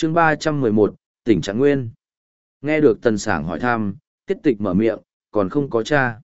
chương 311, tỉnh Trạng Nguyên. Nghe được Tần Sảng hỏi thăm, Tiết Tịch mở miệng, còn không có cha.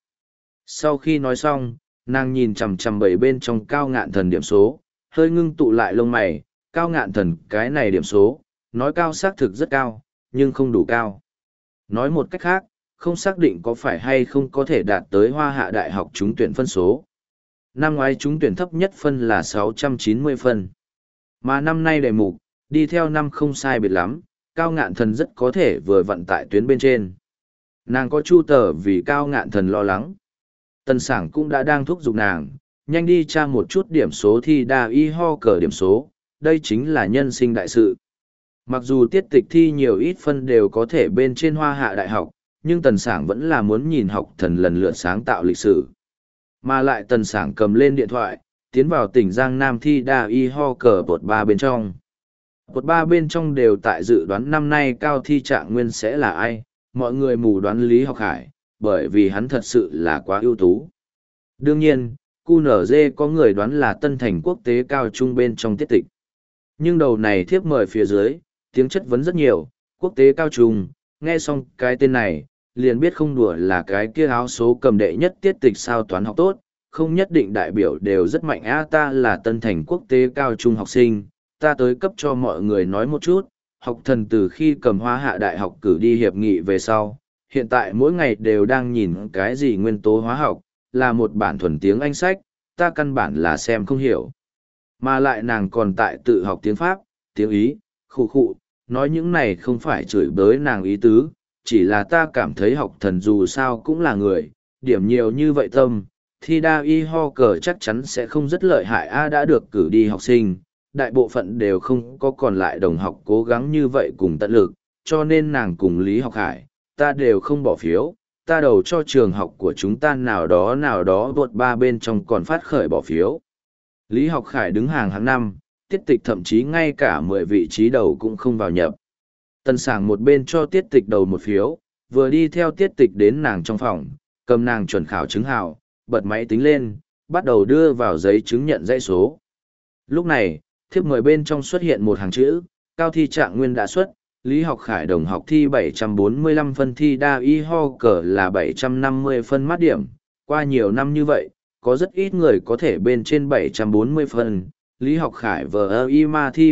Sau khi nói xong, nàng nhìn chằm chằm bảy bên trong Cao Ngạn Thần điểm số, hơi ngưng tụ lại lông mày. Cao Ngạn Thần cái này điểm số, nói cao xác thực rất cao, nhưng không đủ cao. Nói một cách khác, không xác định có phải hay không có thể đạt tới Hoa Hạ Đại học trúng tuyển phân số. Năm ngoái trúng tuyển thấp nhất phân là 690 phân. Mà năm nay đề mục, đi theo năm không sai biệt lắm, Cao Ngạn Thần rất có thể vừa vặn tại tuyến bên trên. Nàng có chu tờ vì Cao Ngạn Thần lo lắng. Tần Sảng cũng đã đang thúc giục nàng, nhanh đi tra một chút điểm số thi đa y ho cờ điểm số, đây chính là nhân sinh đại sự. Mặc dù tiết tịch thi nhiều ít phân đều có thể bên trên Hoa Hạ Đại học, nhưng Tần Sảng vẫn là muốn nhìn học thần lần lượt sáng tạo lịch sử. Mà lại Tần Sảng cầm lên điện thoại, tiến vào tỉnh Giang Nam thi đa y ho cờ bột 3 bên trong. Bột 3 bên trong đều tại dự đoán năm nay cao thi Trạng Nguyên sẽ là ai, mọi người mù đoán Lý Học Hải, bởi vì hắn thật sự là quá ưu tú. Đương nhiên, QNZ có người đoán là Tân Thành Quốc tế cao trung bên trong tiết tịch. Nhưng đầu này thiếp mời phía dưới, tiếng chất vấn rất nhiều, quốc tế cao trung, nghe xong cái tên này, liền biết không đùa là cái kia áo số cầm đệ nhất tiết tịch sao toán học tốt, không nhất định đại biểu đều rất mạnh ta là Tân Thành Quốc tế cao trung học sinh, ta tới cấp cho mọi người nói một chút, học thần từ khi cầm Hoa Hạ Đại học cử đi hiệp nghị về sau, hiện tại mỗi ngày đều đang nhìn cái gì nguyên tố hóa học, là một bản thuần tiếng Anh sách, ta căn bản là xem không hiểu. Mà lại nàng còn tại tự học tiếng Pháp, tiếng Ý, khụ, nói những này không phải chửi bới nàng ý tứ, chỉ là ta cảm thấy học thần dù sao cũng là người, điểm nhiều như vậy tâm, thi đa y ho cờ chắc chắn sẽ không rất lợi hại đã được cử đi học sinh, đại bộ phận đều không có còn lại đồng học cố gắng như vậy cùng tận lực, cho nên nàng cùng Lý Học Hải, ta đều không bỏ phiếu, ta đầu cho trường học của chúng ta nào đó vượt 3 bên trong còn phát khởi bỏ phiếu. Lý Học Khải đứng hàng hạng 5, tiết tịch thậm chí ngay cả 10 vị trí đầu cũng không vào nhập. Tần Sảng một bên cho tiết tịch đầu một phiếu, vừa đi theo tiết tịch đến nàng trong phòng, cầm nàng chuẩn khảo chứng hào, bật máy tính lên, bắt đầu đưa vào giấy chứng nhận dãy số. Lúc này, thiếp mời bên trong xuất hiện một hàng chữ, cao thi Trạng Nguyên đã xuất, Lý Học Khải đồng học thi 745 phân thi đa y ho cờ là 750 phân mát điểm, qua nhiều năm như vậy, có rất ít người có thể bên trên 740 phân. Lý Học Khải y ma thi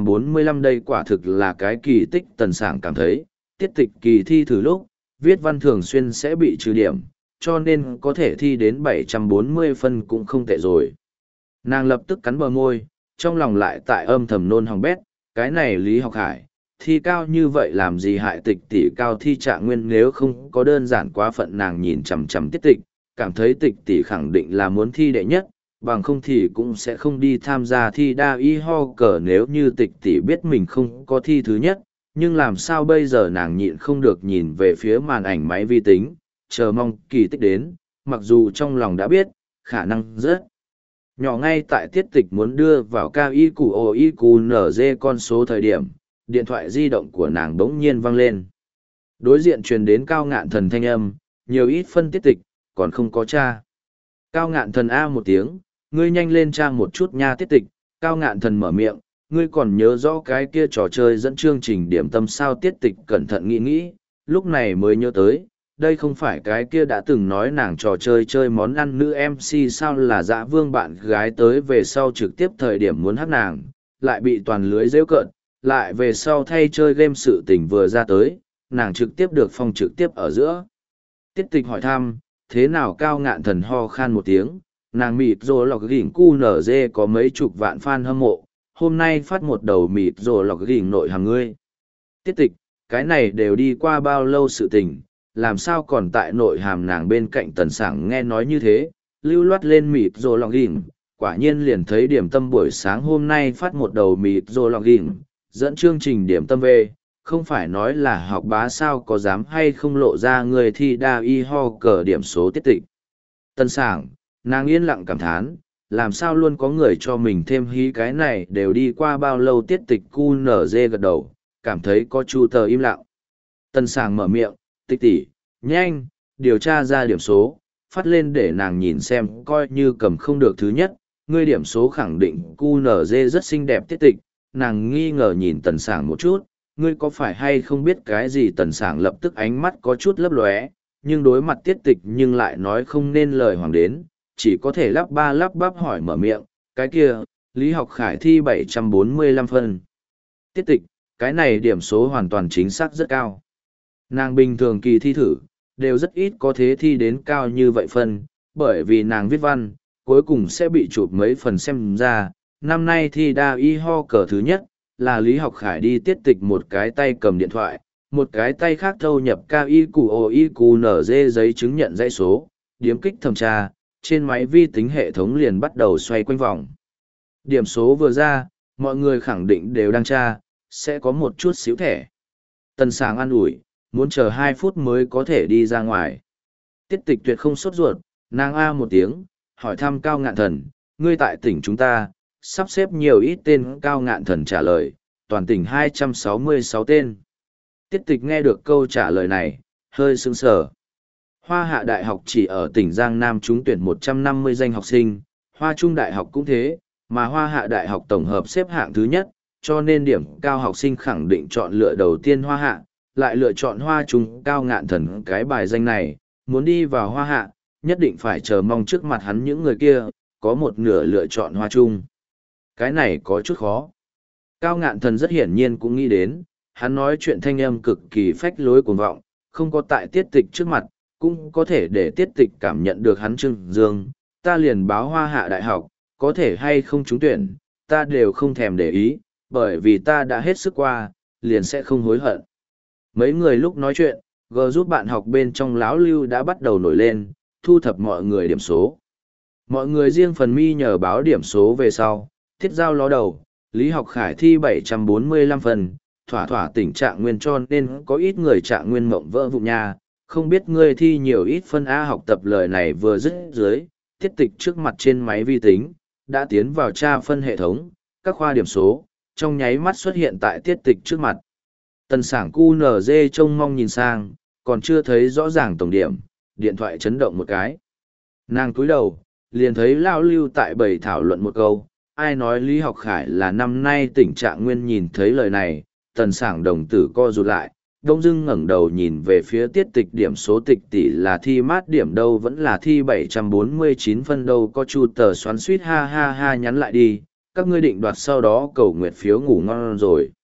745 đây quả thực là cái kỳ tích. Tần Sảng cảm thấy, tiết tịch kỳ thi thử lúc, viết văn thường xuyên sẽ bị trừ điểm, cho nên có thể thi đến 740 phân cũng không tệ rồi. Nàng lập tức cắn bờ môi, trong lòng lại tại âm thầm nôn hỏng bét, cái này Lý Học Hải, thi cao như vậy làm gì hại tịch tỷ cao thi Trạng Nguyên nếu không có đơn giản quá phận. Nàng nhìn chằm chằm tiết tịch, cảm thấy tịch tỷ khẳng định là muốn thi đệ nhất, bằng không thì cũng sẽ không đi tham gia thi đa y ho cờ nếu như tịch tỷ biết mình không có thi thứ nhất, nhưng làm sao bây giờ nàng nhịn không được nhìn về phía màn ảnh máy vi tính, chờ mong kỳ tích đến, mặc dù trong lòng đã biết, khả năng rất nhỏ. Ngay tại tiết tịch muốn đưa vào cao y củ ô y củ nở dê con số thời điểm, điện thoại di động của nàng bỗng nhiên vang lên. Đối diện truyền đến Cao Ngạn Thần thanh âm, nhiều ít phân tiết tịch, còn không có tra. Cao Ngạn Thần a một tiếng, ngươi nhanh lên tra một chút nha tiết tịch. Cao Ngạn Thần mở miệng, ngươi còn nhớ rõ cái kia trò chơi dẫn chương trình điểm tâm sao? Tiết tịch cẩn thận nghĩ, lúc này mới nhớ tới, đây không phải cái kia đã từng nói nàng trò chơi món ăn nữ MC sao? Là Dã Vương bạn gái tới về sau trực tiếp thời điểm muốn hắc nàng, lại bị toàn lưới rêu cợt, lại về sau thay chơi game sự tình vừa ra tới, nàng trực tiếp được phong trực tiếp ở giữa. Tiết tịch hỏi thăm, thế nào? Cao Ngạn Thần ho khan một tiếng, nàng mịt rồi lọc gỉnh QNZ có mấy chục vạn fan hâm mộ, hôm nay phát một đầu mịt rồi lọc gỉnh nội hàng ngươi. Tiết tịch, cái này đều đi qua bao lâu sự tình, làm sao còn tại nội hàm? Nàng bên cạnh Tần Sảng nghe nói như thế, lưu loát lên mịt rồi lọc gỉnh, quả nhiên liền thấy điểm tâm buổi sáng hôm nay phát một đầu mịt rồi lọc gỉnh, dẫn chương trình điểm tâm về, không phải nói là học bá sao? Có dám hay không lộ ra người thi đa y ho cờ điểm số tiết tịch? Tần Sảng, nàng yên lặng cảm thán, làm sao luôn có người cho mình thêm hí, cái này đều đi qua bao lâu? Tiết tịch QNZ gật đầu, cảm thấy có chu tờ im lặng. Tần Sảng mở miệng, tịch tỷ, nhanh, điều tra ra điểm số, phát lên để nàng nhìn xem, coi như cầm không được thứ nhất, ngươi điểm số khẳng định QNZ rất xinh đẹp. Tiết tịch, nàng nghi ngờ nhìn Tần Sảng một chút, ngươi có phải hay không biết cái gì? Tần Sảng lập tức ánh mắt có chút lấp lóe, nhưng đối mặt Tiết Tịch nhưng lại nói không nên lời hoàng đến, chỉ có thể lắp ba lắp bắp hỏi mở miệng, cái kia, Lý Học Khải thi 745 phân. Tiết Tịch, cái này điểm số hoàn toàn chính xác rất cao. Nàng bình thường kỳ thi thử, đều rất ít có thế thi đến cao như vậy phân, bởi vì nàng viết văn, cuối cùng sẽ bị chụp mấy phần xem ra. Năm nay thi đa y ho cờ thứ nhất, là Lý Học Khải đi Tiết Tịch một cái tay cầm điện thoại, một cái tay khác thâu nhập KIQOIQNZ giấy chứng nhận dãy số, điếm kích thẩm tra, trên máy vi tính hệ thống liền bắt đầu xoay quanh vòng. Điểm số vừa ra, mọi người khẳng định đều đang tra, sẽ có một chút xíu thẻ. Tần Sảng an ủi, muốn chờ 2 phút mới có thể đi ra ngoài. Tiết Tịch tuyệt không sốt ruột, nàng a một tiếng, hỏi thăm Cao Ngạn Thần, ngươi tại tỉnh chúng ta, sắp xếp nhiều ít tên? Cao Ngạn Thần trả lời, toàn tỉnh 266 tên. Tiết Tịch nghe được câu trả lời này, hơi sững sờ. Hoa Hạ Đại học chỉ ở tỉnh Giang Nam trúng tuyển 150 danh học sinh, Hoa Trung Đại học cũng thế, mà Hoa Hạ Đại học tổng hợp xếp hạng thứ nhất, cho nên điểm cao học sinh khẳng định chọn lựa đầu tiên Hoa Hạ, lại lựa chọn Hoa Trung. Cao Ngạn Thần cái bài danh này, muốn đi vào Hoa Hạ, nhất định phải chờ mong trước mặt hắn những người kia, có một nửa lựa chọn Hoa Trung. Cái này có chút khó. Cao Ngạn Thần rất hiển nhiên cũng nghĩ đến, hắn nói chuyện thanh âm cực kỳ phách lối cuồng vọng, không có tại Tiết Tịch trước mặt, cũng có thể để Tiết Tịch cảm nhận được hắn trưng dương, ta liền báo Hoa Hạ Đại học, có thể hay không trúng tuyển, ta đều không thèm để ý, bởi vì ta đã hết sức qua, liền sẽ không hối hận. Mấy người lúc nói chuyện, G giúp bạn học bên trong lão Lưu đã bắt đầu nổi lên, thu thập mọi người điểm số. Mọi người riêng phần mi nhờ báo điểm số về sau, Thiết Giao ló đầu, Lý Học Khải thi 745 phần, thỏa thỏa tỉnh trạng nguyên, cho nên có ít người trạng nguyên mộng vỡ vụn nha, không biết ngươi thi nhiều ít phân A. Học tập lời này vừa dứt dưới, Tiết Tịch trước mặt trên máy vi tính, đã tiến vào tra phân hệ thống, các khoa điểm số, trong nháy mắt xuất hiện tại Tiết Tịch trước mặt. Tần Sảng QNZ trông mong nhìn sang, còn chưa thấy rõ ràng tổng điểm, điện thoại chấn động một cái. Nàng cúi đầu, liền thấy Lao Lưu tại bầy thảo luận một câu, ai nói Lý Học Khải là năm nay tỉnh trạng nguyên. Nhìn thấy lời này, Tần Sảng đồng tử co rụt lại, đông dưng ngẩng đầu nhìn về phía Tiết Tịch, điểm số Tịch tỷ là thi mát điểm đâu, vẫn là thi 749 phân đâu? Có chu tờ xoắn suýt ha ha ha nhắn lại đi, các ngươi định đoạt sau đó cầu nguyệt phiếu ngủ ngon rồi.